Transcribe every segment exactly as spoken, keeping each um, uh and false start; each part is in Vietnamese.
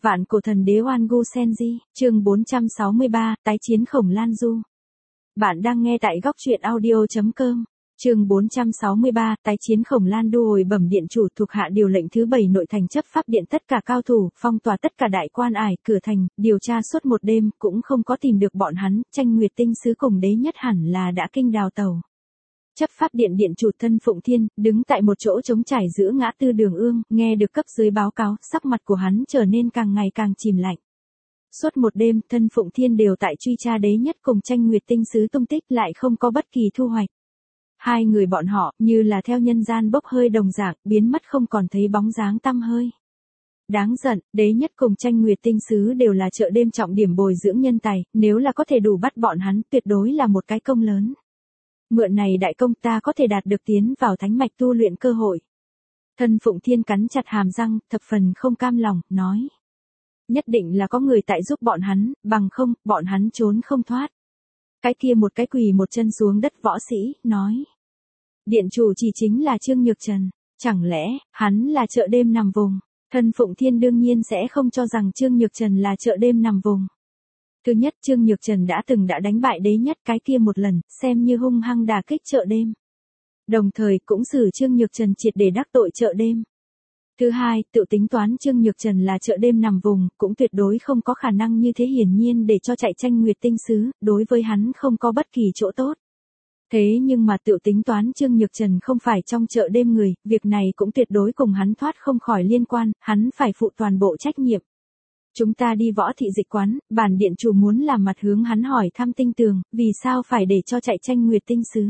Vạn cổ thần đế Oan Gu Senji, chương bốn trăm sáu mươi ba, tái chiến Khổng Lan Du. Bạn đang nghe tại góc truyện audio.com. Chương bốn trăm sáu mươi ba, tái chiến Khổng Lan Du. Hồi bẩm điện chủ, thuộc hạ điều lệnh thứ bảy nội thành chấp pháp điện tất cả cao thủ, phong tỏa tất cả đại quan ải, cửa thành, điều tra suốt một đêm, cũng không có tìm được bọn hắn, Tranh Nguyệt Tinh sứ cùng đế nhất hẳn là đã kinh đào tàu. Chấp pháp điện điện chủ Thân Phụng Thiên, đứng tại một chỗ trống trải giữa ngã tư Đường Ương, nghe được cấp dưới báo cáo, sắc mặt của hắn trở nên càng ngày càng chìm lạnh. Suốt một đêm, Thân Phụng Thiên đều tại truy tra đế nhất cùng Tranh Nguyệt Tinh sứ tung tích, lại không có bất kỳ thu hoạch. Hai người bọn họ, như là theo nhân gian bốc hơi đồng dạng, biến mất không còn thấy bóng dáng tăm hơi. Đáng giận, đế nhất cùng Tranh Nguyệt Tinh sứ đều là chợ đêm trọng điểm bồi dưỡng nhân tài, nếu là có thể đủ bắt bọn hắn, tuyệt đối là một cái công lớn. Mượn này đại công ta có thể đạt được tiến vào thánh mạch tu luyện cơ hội. Thân Phụng Thiên cắn chặt hàm răng, thập phần không cam lòng, nói. Nhất định là có người tại giúp bọn hắn, bằng không, bọn hắn trốn không thoát. Cái kia một cái quỳ một chân xuống đất võ sĩ, nói. Điện chủ chỉ chính là Trương Nhược Trần, chẳng lẽ, hắn là chợ đêm nằm vùng. Thân Phụng Thiên đương nhiên sẽ không cho rằng Trương Nhược Trần là chợ đêm nằm vùng. Thứ nhất, Trương Nhược Trần đã từng đã đánh bại đế nhất cái kia một lần, xem như hung hăng đả kích chợ đêm. Đồng thời cũng xử Trương Nhược Trần triệt để đắc tội chợ đêm. Thứ hai, tự tính toán Trương Nhược Trần là chợ đêm nằm vùng, cũng tuyệt đối không có khả năng như thế hiển nhiên để cho chạy Tranh Nguyệt Tinh sứ, đối với hắn không có bất kỳ chỗ tốt. Thế nhưng mà tự tính toán Trương Nhược Trần không phải trong chợ đêm người, việc này cũng tuyệt đối cùng hắn thoát không khỏi liên quan, hắn phải phụ toàn bộ trách nhiệm. Chúng ta đi võ thị dịch quán, bản điện chủ muốn làm mặt hướng hắn hỏi thăm tinh tường, vì sao phải để cho chạy Tranh Nguyệt Tinh sứ.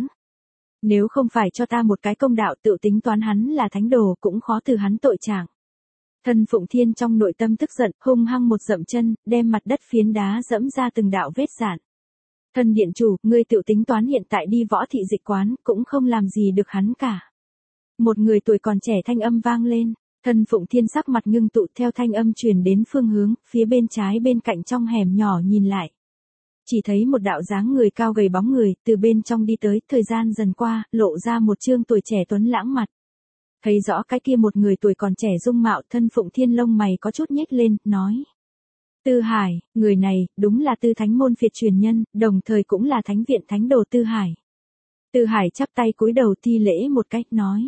Nếu không phải cho ta một cái công đạo tự tính toán hắn là thánh đồ cũng khó từ hắn tội trạng. Thân Phụng Thiên trong nội tâm tức giận, hung hăng một dậm chân, đem mặt đất phiến đá dẫm ra từng đạo vết dạn. Thân điện chủ, ngươi tự tính toán hiện tại đi võ thị dịch quán, cũng không làm gì được hắn cả. Một người tuổi còn trẻ thanh âm vang lên. Thân Phụng Thiên sắc mặt ngưng tụ theo thanh âm truyền đến phương hướng, phía bên trái bên cạnh trong hẻm nhỏ nhìn lại. Chỉ thấy một đạo dáng người cao gầy bóng người, từ bên trong đi tới, thời gian dần qua, lộ ra một trương tuổi trẻ tuấn lãng mặt. Thấy rõ cái kia một người tuổi còn trẻ dung mạo, Thân Phụng Thiên lông mày có chút nhếch lên, nói. Tư Hải, người này, đúng là Tư Thánh môn phiệt truyền nhân, đồng thời cũng là thánh viện thánh đồ Tư Hải. Tư Hải chắp tay cúi đầu thi lễ một cách, nói.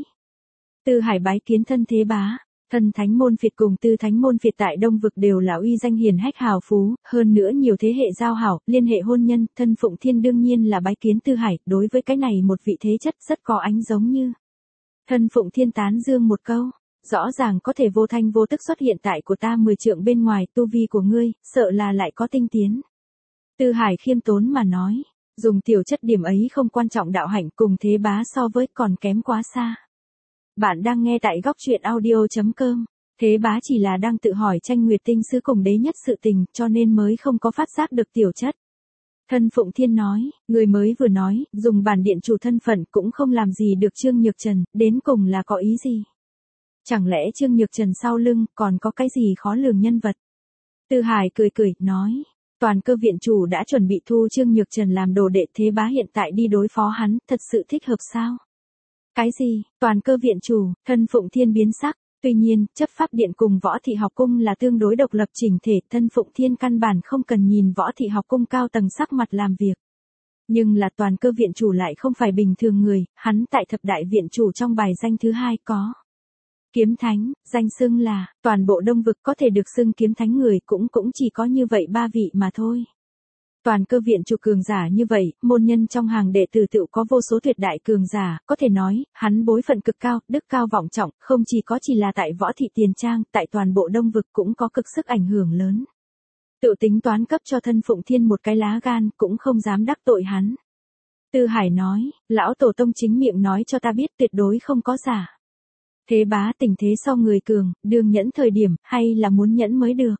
Tư Hải bái kiến thân thế bá, thân thánh môn phiệt cùng Tư Thánh môn phiệt tại Đông vực đều là uy danh hiển hách hào phú, hơn nữa nhiều thế hệ giao hảo, liên hệ hôn nhân, Thân Phụng Thiên đương nhiên là bái kiến Tư Hải, đối với cái này một vị thế chất rất có ánh giống như. Thân Phụng Thiên tán dương một câu, rõ ràng có thể vô thanh vô tức xuất hiện tại của ta mười trượng bên ngoài, tu vi của ngươi, sợ là lại có tinh tiến. Tư Hải khiêm tốn mà nói, dùng tiểu chất điểm ấy không quan trọng đạo hạnh cùng thế bá so với còn kém quá xa. Bạn đang nghe tại góc truyện audio.com. Thế bá chỉ là đang tự hỏi Tranh Nguyệt Tinh sứ cùng đế nhất sự tình, cho nên mới không có phát giác được tiểu chất. Thân Phụng Thiên nói, người mới vừa nói, dùng bản điện chủ thân phận cũng không làm gì được Trương Nhược Trần, đến cùng là có ý gì? Chẳng lẽ Trương Nhược Trần sau lưng còn có cái gì khó lường nhân vật? Tư Hải cười cười, nói, toàn cơ viện chủ đã chuẩn bị thu Trương Nhược Trần làm đồ đệ, thế bá hiện tại đi đối phó hắn, thật sự thích hợp sao? Cái gì, toàn cơ viện chủ, Thân Phụng Thiên biến sắc, tuy nhiên, chấp pháp điện cùng võ thị học cung là tương đối độc lập chỉnh thể, Thân Phụng Thiên căn bản không cần nhìn võ thị học cung cao tầng sắc mặt làm việc. Nhưng là toàn cơ viện chủ lại không phải bình thường người, hắn tại thập đại viện chủ trong bài danh thứ hai có. Kiếm thánh, danh xưng là, toàn bộ Đông vực có thể được xưng kiếm thánh người cũng cũng chỉ có như vậy ba vị mà thôi. Toàn cơ viện chủ cường giả như vậy, môn nhân trong hàng đệ tử tựu có vô số tuyệt đại cường giả, có thể nói, hắn bối phận cực cao, đức cao vọng trọng, không chỉ có chỉ là tại võ thị tiền trang, tại toàn bộ Đông vực cũng có cực sức ảnh hưởng lớn. Tự tính toán cấp cho Thân Phụng Thiên một cái lá gan, cũng không dám đắc tội hắn. Tư Hải nói, lão tổ tông chính miệng nói cho ta biết tuyệt đối không có giả. Thế bá tình thế so người cường, đương nhẫn thời điểm, hay là muốn nhẫn mới được.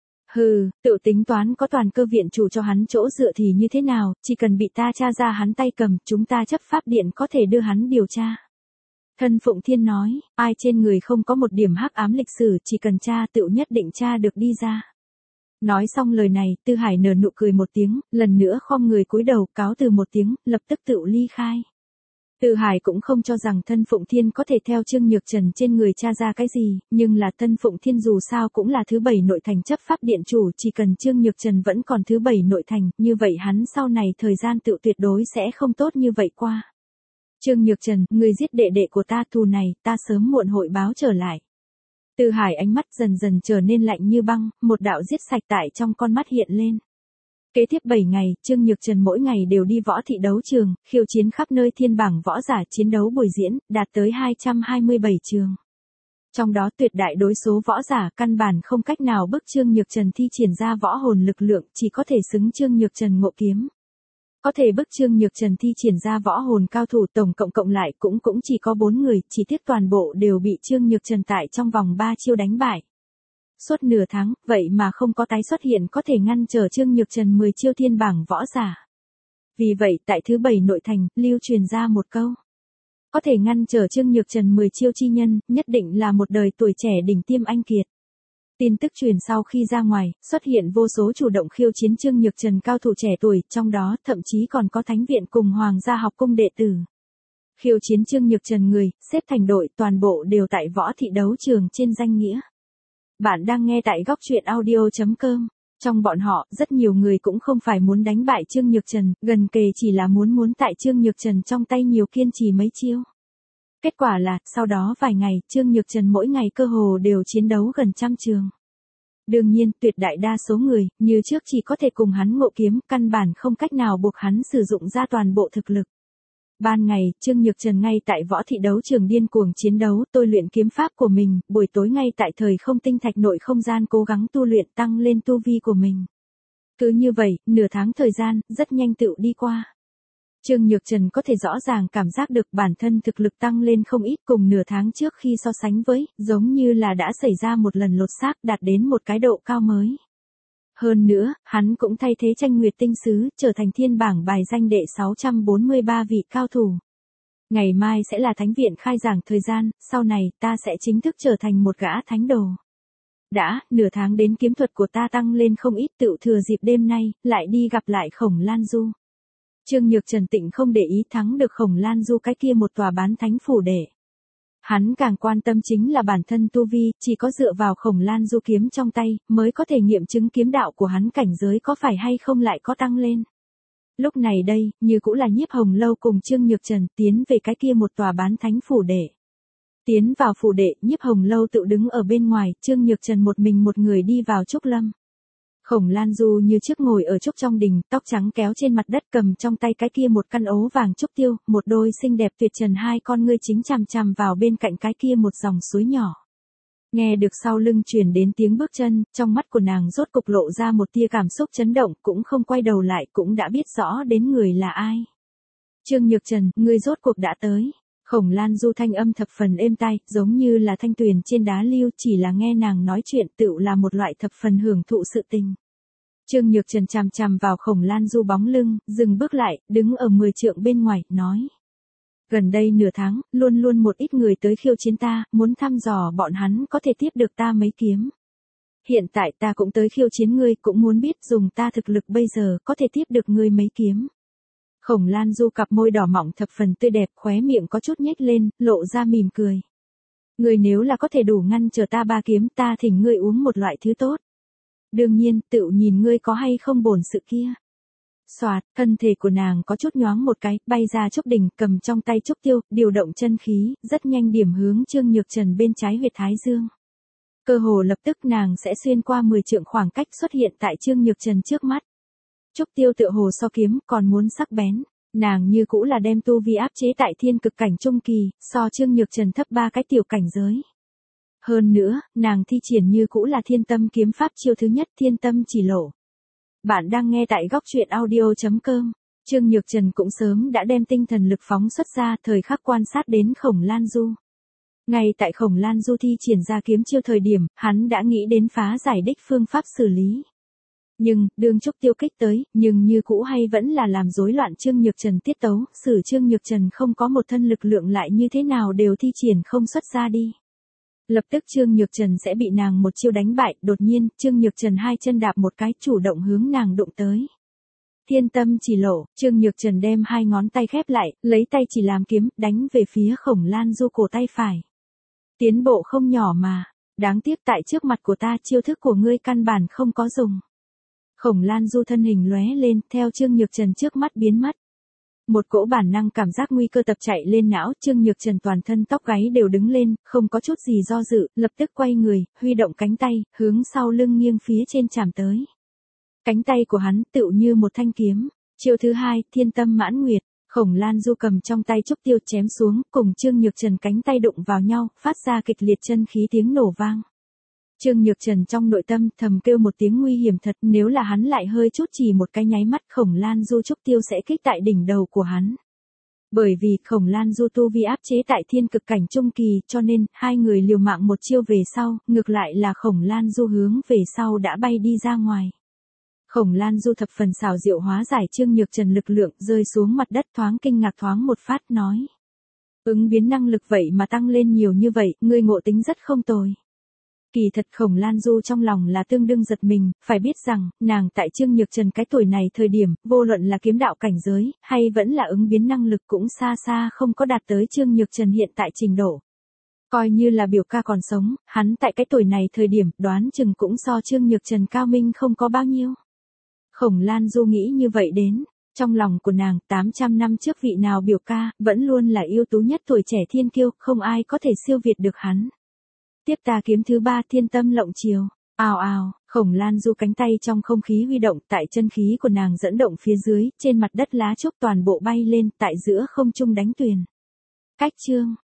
Hừ, tự tính toán có toàn cơ viện chủ cho hắn chỗ dựa thì như thế nào, chỉ cần bị ta tra ra hắn tay cầm, chúng ta chấp pháp điện có thể đưa hắn điều tra. Thân Phụng Thiên nói, ai trên người không có một điểm hắc ám lịch sử, chỉ cần tra tự nhất định tra được đi ra. Nói xong lời này, Tư Hải nở nụ cười một tiếng, lần nữa khom người cúi đầu cáo từ một tiếng, lập tức tự ly khai. Từ Hải cũng không cho rằng Thân Phụng Thiên có thể theo Trương Nhược Trần trên người tra ra cái gì, nhưng là Thân Phụng Thiên dù sao cũng là thứ bảy nội thành chấp pháp điện chủ, chỉ cần Trương Nhược Trần vẫn còn thứ bảy nội thành, như vậy hắn sau này thời gian tự tuyệt đối sẽ không tốt như vậy qua. Trương Nhược Trần, người giết đệ đệ của ta, thù này, ta sớm muộn hội báo trở lại. Từ Hải ánh mắt dần dần trở nên lạnh như băng, một đạo giết sạch tại trong con mắt hiện lên. Kế tiếp bảy ngày, Trương Nhược Trần mỗi ngày đều đi võ thị đấu trường, khiêu chiến khắp nơi thiên bảng võ giả chiến đấu buổi diễn, đạt tới hai trăm hai mươi bảy trường. Trong đó tuyệt đại đối số võ giả căn bản không cách nào bức Trương Nhược Trần thi triển ra võ hồn lực lượng, chỉ có thể xứng Trương Nhược Trần ngộ kiếm. Có thể bức Trương Nhược Trần thi triển ra võ hồn cao thủ tổng cộng cộng lại cũng cũng chỉ có bốn người, chỉ tiếc toàn bộ đều bị Trương Nhược Trần tại trong vòng ba chiêu đánh bại. Suốt nửa tháng, vậy mà không có tái xuất hiện có thể ngăn trở Trương Nhược Trần mười chiêu thiên bảng võ giả. Vì vậy tại thứ bảy nội thành, lưu truyền ra một câu. Có thể ngăn trở Trương Nhược Trần mười chiêu chi nhân, nhất định là một đời tuổi trẻ đỉnh tiêm anh kiệt. Tin tức truyền sau khi ra ngoài, xuất hiện vô số chủ động khiêu chiến Trương Nhược Trần cao thủ trẻ tuổi, trong đó thậm chí còn có Thánh viện cùng Hoàng gia học cung đệ tử. Khiêu chiến Trương Nhược Trần người, xếp thành đội, toàn bộ đều tại võ thị đấu trường trên danh nghĩa. Bạn đang nghe tại góc truyện audio chấm com. Trong bọn họ, rất nhiều người cũng không phải muốn đánh bại Trương Nhược Trần, gần kề chỉ là muốn muốn tại Trương Nhược Trần trong tay nhiều kiên trì mấy chiêu. Kết quả là, sau đó vài ngày, Trương Nhược Trần mỗi ngày cơ hồ đều chiến đấu gần trăm trường. Đương nhiên, tuyệt đại đa số người, như trước chỉ có thể cùng hắn ngộ kiếm, căn bản không cách nào buộc hắn sử dụng ra toàn bộ thực lực. Ban ngày, Trương Nhược Trần ngay tại võ thị đấu trường điên cuồng chiến đấu, tôi luyện kiếm pháp của mình, buổi tối ngay tại thời không tinh thạch nội không gian cố gắng tu luyện tăng lên tu vi của mình. Cứ như vậy, nửa tháng thời gian, rất nhanh tựu đi qua. Trương Nhược Trần có thể rõ ràng cảm giác được bản thân thực lực tăng lên không ít cùng nửa tháng trước khi so sánh với, giống như là đã xảy ra một lần lột xác đạt đến một cái độ cao mới. Hơn nữa, hắn cũng thay thế Tranh Nguyệt Tinh Sứ, trở thành thiên bảng bài danh đệ sáu trăm bốn mươi ba vị cao thủ. Ngày mai sẽ là Thánh viện khai giảng thời gian, sau này ta sẽ chính thức trở thành một gã thánh đồ. Đã, nửa tháng đến kiếm thuật của ta tăng lên không ít, tựu thừa dịp đêm nay, lại đi gặp lại Khổng Lan Du. Trương Nhược Trần tịnh không để ý thắng được Khổng Lan Du cái kia một tòa bán thánh phủ đệ. Hắn càng quan tâm chính là bản thân tu vi, chỉ có dựa vào Khổng Lan Du kiếm trong tay, mới có thể nghiệm chứng kiếm đạo của hắn cảnh giới có phải hay không lại có tăng lên. Lúc này đây, như cũng là Nhiếp Hồng Lâu cùng Trương Nhược Trần tiến về cái kia một tòa bán thánh phủ đệ. Tiến vào phủ đệ, Nhiếp Hồng Lâu tự đứng ở bên ngoài, Trương Nhược Trần một mình một người đi vào trúc lâm. Khổng Lan Du như trước ngồi ở trúc trong đình, tóc trắng kéo trên mặt đất, cầm trong tay cái kia một căn ố vàng trúc tiêu, một đôi xinh đẹp tuyệt trần hai con ngươi chính chằm chằm vào bên cạnh cái kia một dòng suối nhỏ. Nghe được sau lưng truyền đến tiếng bước chân, trong mắt của nàng rốt cục lộ ra một tia cảm xúc chấn động, cũng không quay đầu lại, cũng đã biết rõ đến người là ai. Trương Nhược Trần, ngươi rốt cuộc đã tới. Khổng Lan Du thanh âm thập phần êm tai, giống như là thanh tuyền trên đá lưu, chỉ là nghe nàng nói chuyện tựu là một loại thập phần hưởng thụ sự tình. Trương Nhược Trần chằm chằm vào Khổng Lan Du bóng lưng, dừng bước lại, đứng ở mười trượng bên ngoài, nói. Gần đây nửa tháng, luôn luôn một ít người tới khiêu chiến ta, muốn thăm dò bọn hắn có thể tiếp được ta mấy kiếm. Hiện tại ta cũng tới khiêu chiến ngươi, cũng muốn biết dùng ta thực lực bây giờ có thể tiếp được ngươi mấy kiếm. Khổng Lan Du cặp môi đỏ mọng thập phần tươi đẹp, khóe miệng có chút nhếch lên, lộ ra mỉm cười. Ngươi nếu là có thể đủ ngăn trở ta ba kiếm, ta thỉnh ngươi uống một loại thứ tốt. Đương nhiên, tự nhìn ngươi có hay không bổn sự kia. Soạt, thân thể của nàng có chút nhoáng một cái, bay ra trúc đỉnh, cầm trong tay trúc tiêu, điều động chân khí, rất nhanh điểm hướng Trương Nhược Trần bên trái huyệt thái dương. Cơ hồ lập tức nàng sẽ xuyên qua mười trượng khoảng cách xuất hiện tại Trương Nhược Trần trước mắt. Trúc tiêu tựa hồ so kiếm, còn muốn sắc bén. Nàng như cũ là đem tu vi áp chế tại thiên cực cảnh trung kỳ, so Trương Nhược Trần thấp ba cái tiểu cảnh giới. Hơn nữa, nàng thi triển như cũ là thiên tâm kiếm pháp chiêu thứ nhất, thiên tâm chỉ lộ. Bạn đang nghe tại góc truyện audio chấm com. Trương Nhược Trần cũng sớm đã đem tinh thần lực phóng xuất ra, thời khắc quan sát đến Khổng Lan Du. Ngay tại Khổng Lan Du thi triển ra kiếm chiêu thời điểm, hắn đã nghĩ đến phá giải đích phương pháp xử lý. Nhưng, đương trúc tiêu kích tới, nhưng như cũ hay vẫn là làm rối loạn Trương Nhược Trần tiết tấu, xử Trương Nhược Trần không có một thân lực lượng lại như thế nào đều thi triển không xuất ra đi. Lập tức Trương Nhược Trần sẽ bị nàng một chiêu đánh bại, đột nhiên, Trương Nhược Trần hai chân đạp một cái, chủ động hướng nàng đụng tới. Thiên tâm chỉ lộ, Trương Nhược Trần đem hai ngón tay khép lại, lấy tay chỉ làm kiếm, đánh về phía Khổng Lan Du cổ tay phải. Tiến bộ không nhỏ mà, đáng tiếc tại trước mặt của ta chiêu thức của ngươi căn bản không có dùng. Khổng Lan Du thân hình lóe lên, theo Trương Nhược Trần trước mắt biến mất. Một cỗ bản năng cảm giác nguy cơ tập chạy lên não, Trương Nhược Trần toàn thân tóc gáy đều đứng lên, không có chút gì do dự, lập tức quay người, huy động cánh tay, hướng sau lưng nghiêng phía trên chạm tới. Cánh tay của hắn tựu như một thanh kiếm. Chiêu thứ hai, thiên tâm mãn nguyệt. Khổng Lan Du cầm trong tay trúc tiêu chém xuống, cùng Trương Nhược Trần cánh tay đụng vào nhau, phát ra kịch liệt chân khí tiếng nổ vang. Trương Nhược Trần trong nội tâm thầm kêu một tiếng nguy hiểm thật, nếu là hắn lại hơi chút chỉ một cái nháy mắt, Khổng Lan Du trúc tiêu sẽ kích tại đỉnh đầu của hắn. Bởi vì Khổng Lan Du tu vi áp chế tại thiên cực cảnh trung kỳ, cho nên hai người liều mạng một chiêu về sau, ngược lại là Khổng Lan Du hướng về sau đã bay đi ra ngoài. Khổng Lan Du thập phần xảo diệu hóa giải Trương Nhược Trần lực lượng, rơi xuống mặt đất thoáng kinh ngạc thoáng một phát nói. Ứng biến năng lực vậy mà tăng lên nhiều như vậy, ngươi ngộ tính rất không tồi. Kỳ thật Khổng Lan Du trong lòng là tương đương giật mình, phải biết rằng, nàng tại Trương Nhược Trần cái tuổi này thời điểm, vô luận là kiếm đạo cảnh giới, hay vẫn là ứng biến năng lực cũng xa xa không có đạt tới Trương Nhược Trần hiện tại trình độ. Coi như là biểu ca còn sống, hắn tại cái tuổi này thời điểm, đoán chừng cũng so Trương Nhược Trần cao minh không có bao nhiêu. Khổng Lan Du nghĩ như vậy đến, trong lòng của nàng, tám trăm năm trước vị nào biểu ca, vẫn luôn là ưu tú nhất tuổi trẻ thiên kiêu, không ai có thể siêu việt được hắn. Tiếp ta kiếm thứ ba, thiên tâm lộng chiều. Ào ào, Khổng Lan Du cánh tay trong không khí huy động, tại chân khí của nàng dẫn động phía dưới, trên mặt đất lá trúc toàn bộ bay lên, tại giữa không trung đánh tuyền. Cách chương,